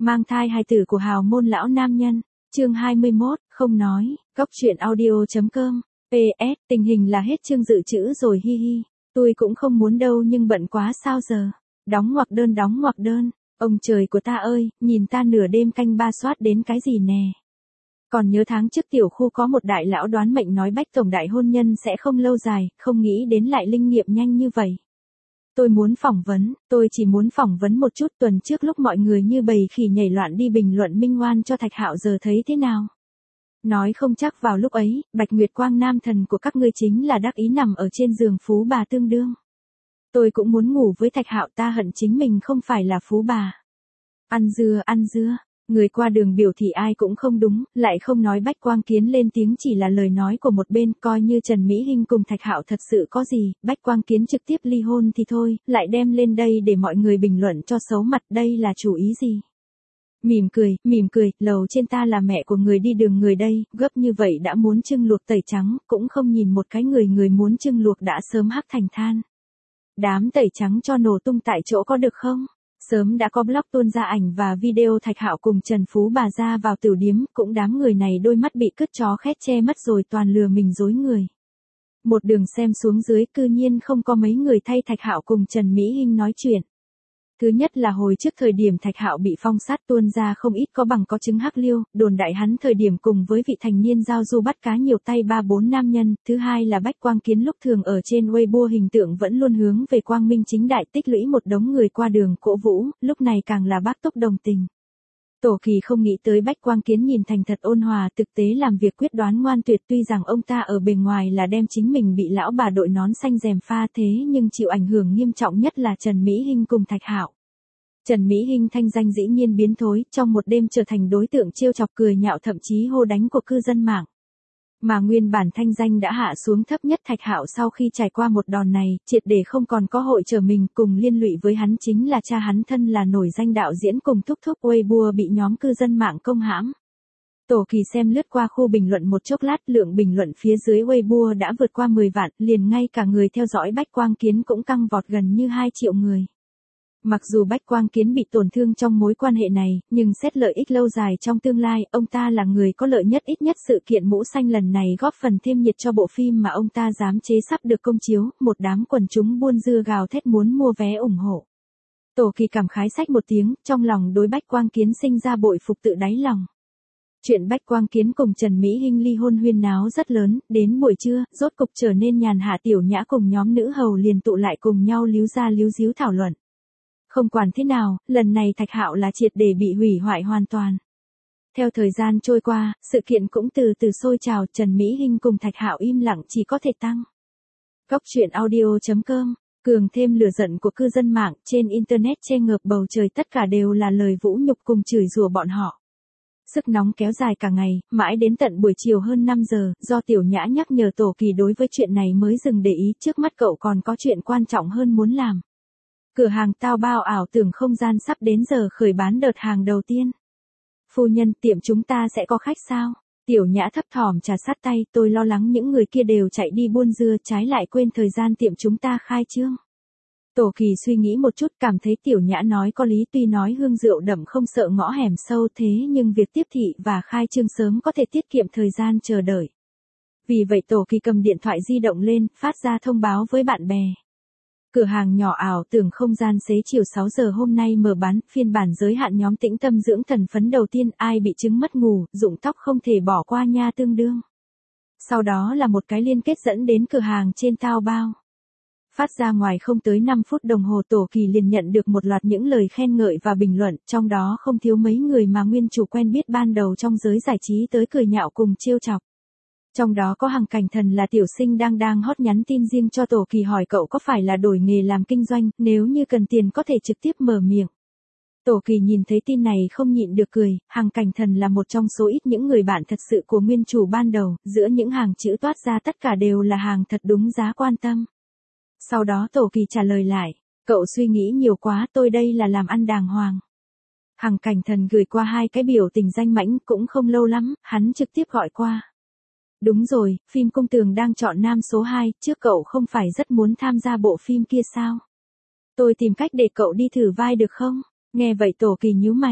Mang thai hài tử của hào môn lão nam nhân. Chương 21, không nói. Góc truyện audio.com. PS, tình hình là hết chương dự trữ rồi hi hi. Tôi cũng không muốn đâu nhưng bận quá sao giờ. Đóng ngoặc đơn. Ông trời của ta ơi, nhìn ta nửa đêm canh ba soát đến cái gì nè. Còn nhớ tháng trước tiểu khu có một đại lão đoán mệnh nói Bách tổng đại hôn nhân sẽ không lâu dài, không nghĩ đến lại linh nghiệm nhanh như vậy. Tôi chỉ muốn phỏng vấn một chút. Tuần trước lúc mọi người như bầy khỉ nhảy loạn đi bình luận minh oan cho Thạch Hạo giờ thấy thế nào? Nói không chắc vào lúc ấy, Bạch Nguyệt Quang nam thần của các ngươi chính là đắc ý nằm ở trên giường phú bà tương đương. Tôi cũng muốn ngủ với Thạch Hạo, ta hận chính mình không phải là phú bà. Ăn dưa, người qua đường biểu thị ai cũng không đúng, lại không nói. Bách Quang Kiến lên tiếng chỉ là lời nói của một bên, coi như Trần Mỹ Hinh cùng Thạch Hạo thật sự có gì, Bách Quang Kiến trực tiếp ly hôn thì thôi, lại đem lên đây để mọi người bình luận cho xấu mặt, đây là chủ ý gì? Mỉm cười, lầu trên ta là mẹ của người đi đường người đây, gấp như vậy đã muốn trưng luộc tẩy trắng, cũng không nhìn một cái người muốn trưng luộc đã sớm hắc thành than. Đám tẩy trắng cho nổ tung tại chỗ có được không? Sớm đã có blog tuôn ra ảnh và video Thạch Hạo cùng Trần Phú bà ra vào tiểu điếm, cũng đám người này đôi mắt bị cứt chó khét che mất rồi, toàn lừa mình dối người. Một đường xem xuống dưới cư nhiên không có mấy người thay Thạch Hạo cùng Trần Mỹ Hinh nói chuyện. Thứ nhất là hồi trước thời điểm Thạch Hạo bị phong sát tuôn ra không ít có bằng có chứng hắc liêu, đồn đại hắn thời điểm cùng với vị thành niên giao du bắt cá nhiều tay 3-4 nam nhân. Thứ hai là Bách Quang Kiến lúc thường ở trên Weibo hình tượng vẫn luôn hướng về quang minh chính đại, tích lũy một đống người qua đường cổ vũ, lúc này càng là bác túc đồng tình. Tổ Kỳ không nghĩ tới Bách Quang Kiến nhìn thành thật ôn hòa, thực tế làm việc quyết đoán ngoan tuyệt, tuy rằng ông ta ở bề ngoài là đem chính mình bị lão bà đội nón xanh rèm pha thế nhưng chịu ảnh hưởng nghiêm trọng nhất là Trần Mỹ Hinh cùng Thạch Hạo. Trần Mỹ Hinh thanh danh dĩ nhiên biến thối, trong một đêm trở thành đối tượng trêu chọc cười nhạo thậm chí hô đánh của cư dân mạng. Mà nguyên bản thanh danh đã hạ xuống thấp nhất Thạch Hạo sau khi trải qua một đòn này, triệt để không còn có hội trở mình, cùng liên lụy với hắn chính là cha hắn thân là nổi danh đạo diễn cùng thúc Weibo bị nhóm cư dân mạng công hãm. Tổ Kỳ xem lướt qua khu bình luận một chốc lát, lượng bình luận phía dưới Weibo đã vượt qua 10 vạn, liền ngay cả người theo dõi Bách Quang Kiến cũng căng vọt gần như 2 triệu người. Mặc dù Bách Quang Kiến bị tổn thương trong mối quan hệ này, nhưng xét lợi ích lâu dài trong tương lai, ông ta là người có lợi nhất. Ít nhất sự kiện mũ xanh lần này góp phần thêm nhiệt cho bộ phim mà ông ta dám chế sắp được công chiếu, một đám quần chúng buôn dưa gào thét muốn mua vé ủng hộ. Tổ Kỳ cảm khái xách một tiếng, trong lòng đối Bách Quang Kiến sinh ra bội phục tự đáy lòng. Chuyện Bách Quang Kiến cùng Trần Mỹ Hinh ly hôn huyên náo rất lớn, đến buổi trưa, rốt cục trở nên nhàn hạ. Tiểu Nhã cùng nhóm nữ hầu liền tụ lại cùng nhau líu ra líu díu thảo luận. Không quản thế nào, lần này Thạch Hạo là triệt để bị hủy hoại hoàn toàn. Theo thời gian trôi qua, sự kiện cũng từ từ sôi trào, Trần Mỹ Hinh cùng Thạch Hạo im lặng chỉ có thể tăng. Góc truyện audio.com, cường thêm lửa giận của cư dân mạng, trên internet che ngợp bầu trời tất cả đều là lời vũ nhục cùng chửi rủa bọn họ. Sức nóng kéo dài cả ngày, mãi đến tận buổi chiều hơn 5 giờ, do Tiểu Nhã nhắc nhở Tổ Kỳ đối với chuyện này mới dừng để ý, trước mắt cậu còn có chuyện quan trọng hơn muốn làm. Cửa hàng Tao Bao ảo tưởng không gian sắp đến giờ khởi bán đợt hàng đầu tiên. Phu nhân, tiệm chúng ta sẽ có khách sao? Tiểu Nhã thấp thỏm trà sát tay, tôi lo lắng những người kia đều chạy đi buôn dưa, trái lại quên thời gian tiệm chúng ta khai trương. Tổ Kỳ suy nghĩ một chút, cảm thấy Tiểu Nhã nói có lý, tuy nói hương rượu đậm không sợ ngõ hẻm sâu thế nhưng việc tiếp thị và khai trương sớm có thể tiết kiệm thời gian chờ đợi. Vì vậy Tổ Kỳ cầm điện thoại di động lên, phát ra thông báo với bạn bè. Cửa hàng nhỏ ảo tưởng không gian xế chiều 6 giờ hôm nay mở bán, phiên bản giới hạn nhóm Tĩnh Tâm dưỡng thần phấn đầu tiên, ai bị chứng mất ngủ, rụng tóc không thể bỏ qua nha tương đương. Sau đó là một cái liên kết dẫn đến cửa hàng trên Tao Bao. Phát ra ngoài không tới 5 phút đồng hồ Tổ Kỳ liền nhận được một loạt những lời khen ngợi và bình luận, trong đó không thiếu mấy người mà nguyên chủ quen biết ban đầu trong giới giải trí tới cười nhạo cùng trêu chọc. Trong đó có Hằng Cảnh Thần là tiểu sinh đang hot nhắn tin riêng cho Tổ Kỳ hỏi cậu có phải là đổi nghề làm kinh doanh, nếu như cần tiền có thể trực tiếp mở miệng. Tổ Kỳ nhìn thấy tin này không nhịn được cười, Hằng Cảnh Thần là một trong số ít những người bạn thật sự của nguyên chủ ban đầu, giữa những hàng chữ toát ra tất cả đều là hàng thật đúng giá quan tâm. Sau đó Tổ Kỳ trả lời lại, cậu suy nghĩ nhiều quá, tôi đây là làm ăn đàng hoàng. Hằng Cảnh Thần gửi qua 2 cái biểu tình danh mãnh, cũng không lâu lắm, hắn trực tiếp gọi qua. Đúng rồi, phim Cung Tường đang chọn nam số 2, trước cậu không phải rất muốn tham gia bộ phim kia sao? Tôi tìm cách để cậu đi thử vai được không? Nghe vậy Tổ Kỳ nhíu mày.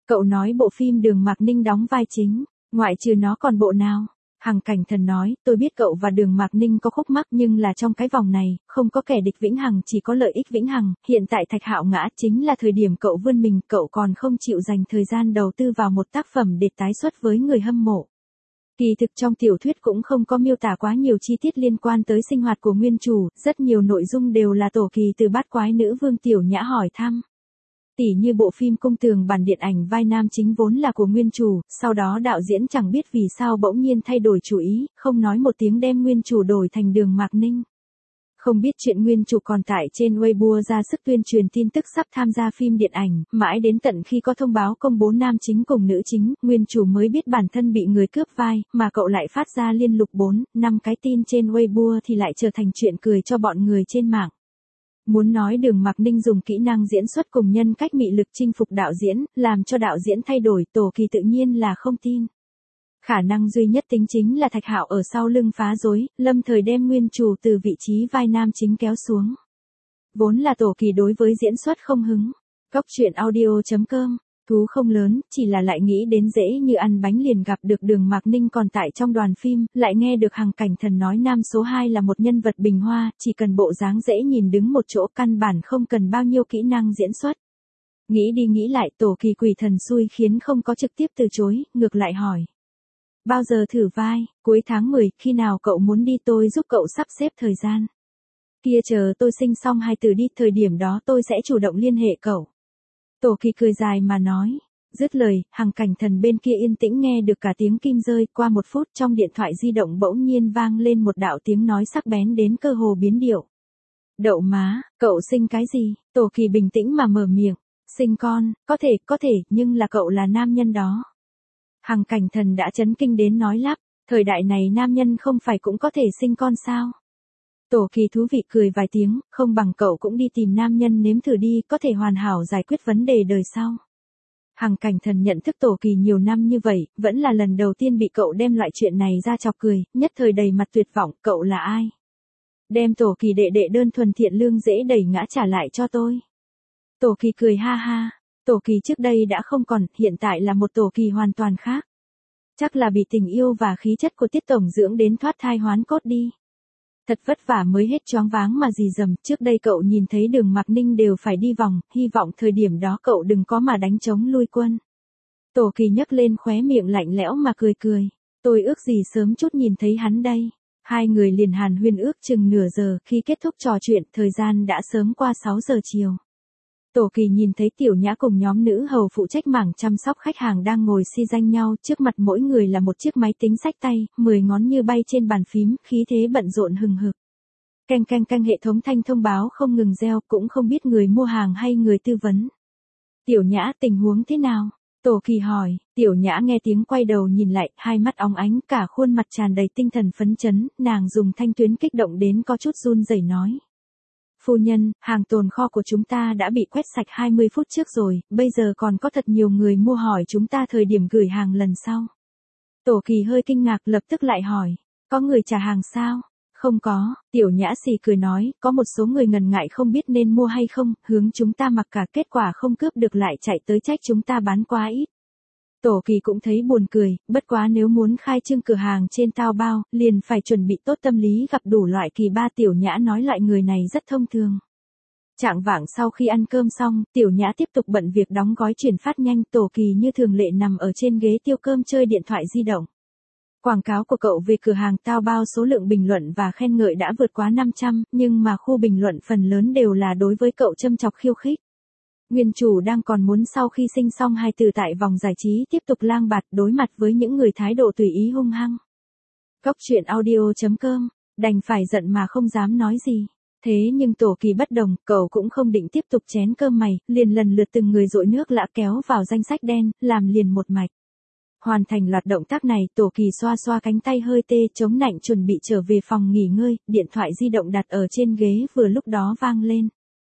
Cậu nói bộ phim Đường Mạc Ninh đóng vai chính, ngoại trừ nó còn bộ nào? Hằng Cảnh Thần nói, tôi biết cậu và Đường Mạc Ninh có khúc mắc nhưng là trong cái vòng này, không có kẻ địch vĩnh hằng chỉ có lợi ích vĩnh hằng, hiện tại Thạch Hạo ngã chính là thời điểm cậu vươn mình, cậu còn không chịu dành thời gian đầu tư vào một tác phẩm để tái xuất với người hâm mộ. Kỳ thực trong tiểu thuyết cũng không có miêu tả quá nhiều chi tiết liên quan tới sinh hoạt của nguyên chủ, rất nhiều nội dung đều là Tổ Kỳ từ bát quái nữ Vương Tiểu Nhã hỏi thăm. Tỉ như bộ phim Cung Tường bản điện ảnh vai nam chính vốn là của nguyên chủ, sau đó đạo diễn chẳng biết vì sao bỗng nhiên thay đổi chủ ý, không nói một tiếng đem nguyên chủ đổi thành Đường Mạc Ninh. Không biết chuyện nguyên chủ còn tải trên Weibo ra sức tuyên truyền tin tức sắp tham gia phim điện ảnh, mãi đến tận khi có thông báo công bố nam chính cùng nữ chính, nguyên chủ mới biết bản thân bị người cướp vai, mà cậu lại phát ra liên lục 4, 5 cái tin trên Weibo thì lại trở thành chuyện cười cho bọn người trên mạng. Muốn nói Đường Mạc Ninh dùng kỹ năng diễn xuất cùng nhân cách mị lực chinh phục đạo diễn, làm cho đạo diễn thay đổi, Tổ Kỳ tự nhiên là không tin. Khả năng duy nhất tính chính là Thạch Hạo ở sau lưng phá rối, lâm thời đem nguyên chủ từ vị trí vai nam chính kéo xuống. Vốn là Tổ Kỳ đối với diễn xuất không hứng. Góc truyện audio.com, thú không lớn, chỉ là lại nghĩ đến dễ như ăn bánh liền gặp được Đường Mạc Ninh còn tại trong đoàn phim, lại nghe được Hằng Cảnh Thần nói nam số 2 là một nhân vật bình hoa, chỉ cần bộ dáng dễ nhìn đứng một chỗ căn bản không cần bao nhiêu kỹ năng diễn xuất. Nghĩ đi nghĩ lại Tổ Kỳ quỷ thần xui khiến không có trực tiếp từ chối, ngược lại hỏi. Bao giờ thử vai, cuối tháng 10, khi nào cậu muốn đi tôi giúp cậu sắp xếp thời gian. Kia chờ tôi sinh xong hài tử đi, thời điểm đó tôi sẽ chủ động liên hệ cậu. Tổ Kỳ cười dài mà nói. Dứt lời, Hằng Cảnh Thần bên kia yên tĩnh nghe được cả tiếng kim rơi, qua 1 phút trong điện thoại di động bỗng nhiên vang lên một đạo tiếng nói sắc bén đến cơ hồ biến điệu. Đậu má, cậu sinh cái gì? Tổ Kỳ bình tĩnh mà mở miệng. Sinh con, có thể, nhưng là cậu là nam nhân đó. Hằng Cảnh Thần đã chấn kinh đến nói lắp, thời đại này nam nhân không phải cũng có thể sinh con sao? Tổ Kỳ thú vị cười vài tiếng, không bằng cậu cũng đi tìm nam nhân nếm thử đi, có thể hoàn hảo giải quyết vấn đề đời sau. Hằng Cảnh Thần nhận thức Tổ Kỳ nhiều năm như vậy, vẫn là lần đầu tiên bị cậu đem loại chuyện này ra chọc cười, nhất thời đầy mặt tuyệt vọng, cậu là ai? Đem Tổ Kỳ đệ đệ đơn thuần thiện lương dễ đẩy ngã trả lại cho tôi. Tổ Kỳ cười ha ha. Tổ Kỳ trước đây đã không còn, hiện tại là một Tổ Kỳ hoàn toàn khác. Chắc là bị tình yêu và khí chất của Tiết Tổng dưỡng đến thoát thai hoán cốt đi. Thật vất vả mới hết choáng váng mà gì dầm, trước đây cậu nhìn thấy Đường Mạc Ninh đều phải đi vòng, hy vọng thời điểm đó cậu đừng có mà đánh trống lui quân. Tổ Kỳ nhấc lên khóe miệng lạnh lẽo mà cười cười. Tôi ước gì sớm chút nhìn thấy hắn đây. Hai người liền hàn huyên ước chừng nửa giờ, khi kết thúc trò chuyện, thời gian đã sớm qua 6 giờ chiều. Tổ Kỳ nhìn thấy Tiểu Nhã cùng nhóm nữ hầu phụ trách mảng chăm sóc khách hàng đang ngồi si danh nhau, trước mặt mỗi người là một chiếc máy tính xách tay, 10 ngón như bay trên bàn phím, khí thế bận rộn hừng hực. Canh canh canh, hệ thống thanh thông báo không ngừng reo, cũng không biết người mua hàng hay người tư vấn. Tiểu Nhã, tình huống thế nào? Tổ Kỳ hỏi. Tiểu Nhã nghe tiếng quay đầu nhìn lại, hai mắt óng ánh, cả khuôn mặt tràn đầy tinh thần phấn chấn, nàng dùng thanh tuyến kích động đến có chút run rẩy nói. Phu nhân, hàng tồn kho của chúng ta đã bị quét sạch 20 phút trước rồi, bây giờ còn có thật nhiều người mua hỏi chúng ta thời điểm gửi hàng lần sau. Tổ Kỳ hơi kinh ngạc, lập tức lại hỏi, có người trả hàng sao? Không có, Tiểu Nhã xì cười nói, có một số người ngần ngại không biết nên mua hay không, hướng chúng ta mặc cả, kết quả không cướp được lại chạy tới trách chúng ta bán quá ít. Tổ Kỳ cũng thấy buồn cười, bất quá nếu muốn khai trương cửa hàng trên Taobao, liền phải chuẩn bị tốt tâm lý gặp đủ loại kỳ ba. Tiểu Nhã nói loại người này rất thông thường. Chạng vạng sau khi ăn cơm xong, Tiểu Nhã tiếp tục bận việc đóng gói chuyển phát nhanh. Tổ Kỳ như thường lệ nằm ở trên ghế tiêu cơm chơi điện thoại di động. Quảng cáo của cậu về cửa hàng Taobao số lượng bình luận và khen ngợi đã vượt quá 500, nhưng mà khu bình luận phần lớn đều là đối với cậu châm chọc khiêu khích. Nguyên chủ đang còn muốn sau khi sinh xong hài tử tại vòng giải trí tiếp tục lang bạt đối mặt với những người thái độ tùy ý hung hăng. Góc truyện audio.com, đành phải giận mà không dám nói gì. Thế nhưng Tổ Kỳ bất đồng, cậu cũng không định tiếp tục chén cơm mày, liền lần lượt từng người dội nước lã kéo vào danh sách đen, làm liền một mạch. Hoàn thành loạt động tác này, Tổ Kỳ xoa xoa cánh tay hơi tê chống nạnh chuẩn bị trở về phòng nghỉ ngơi, điện thoại di động đặt ở trên ghế vừa lúc đó vang lên.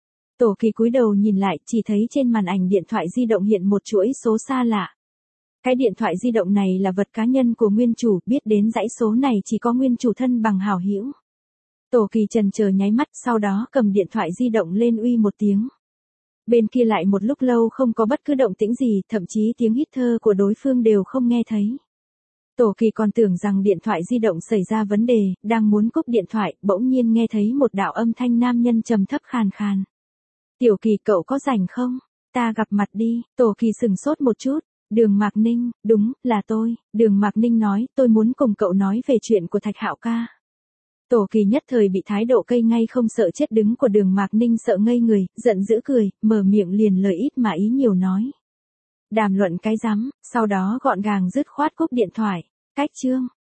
Tổ Kỳ cúi đầu nhìn lại, chỉ thấy trên màn ảnh điện thoại di động hiện một chuỗi số xa lạ. Cái điện thoại di động này là vật cá nhân của nguyên chủ, biết đến dãy số này chỉ có nguyên chủ thân bằng hảo hữu. Tổ Kỳ chần chờ nháy mắt, sau đó cầm điện thoại di động lên uy một tiếng. Bên kia lại một lúc lâu không có bất cứ động tĩnh gì, thậm chí tiếng hít thở của đối phương đều không nghe thấy. Tổ Kỳ còn tưởng rằng điện thoại di động xảy ra vấn đề, đang muốn cúp điện thoại, bỗng nhiên nghe thấy một đạo âm thanh nam nhân trầm thấp khàn khàn. Tiểu Kỳ, cậu có rảnh không? Ta gặp mặt đi. Tổ Kỳ sừng sốt một chút. Đường Mạc Ninh, đúng, là tôi. Đường Mạc Ninh nói, tôi muốn cùng cậu nói về chuyện của Thạch Hạo ca. Tổ Kỳ nhất thời bị thái độ cây ngay không sợ chết đứng của Đường Mạc Ninh sợ ngây người, giận dữ cười, mở miệng liền lời ít mà ý nhiều nói. Đàm luận cái rắm, sau đó gọn gàng dứt khoát cúp điện thoại. Cách chương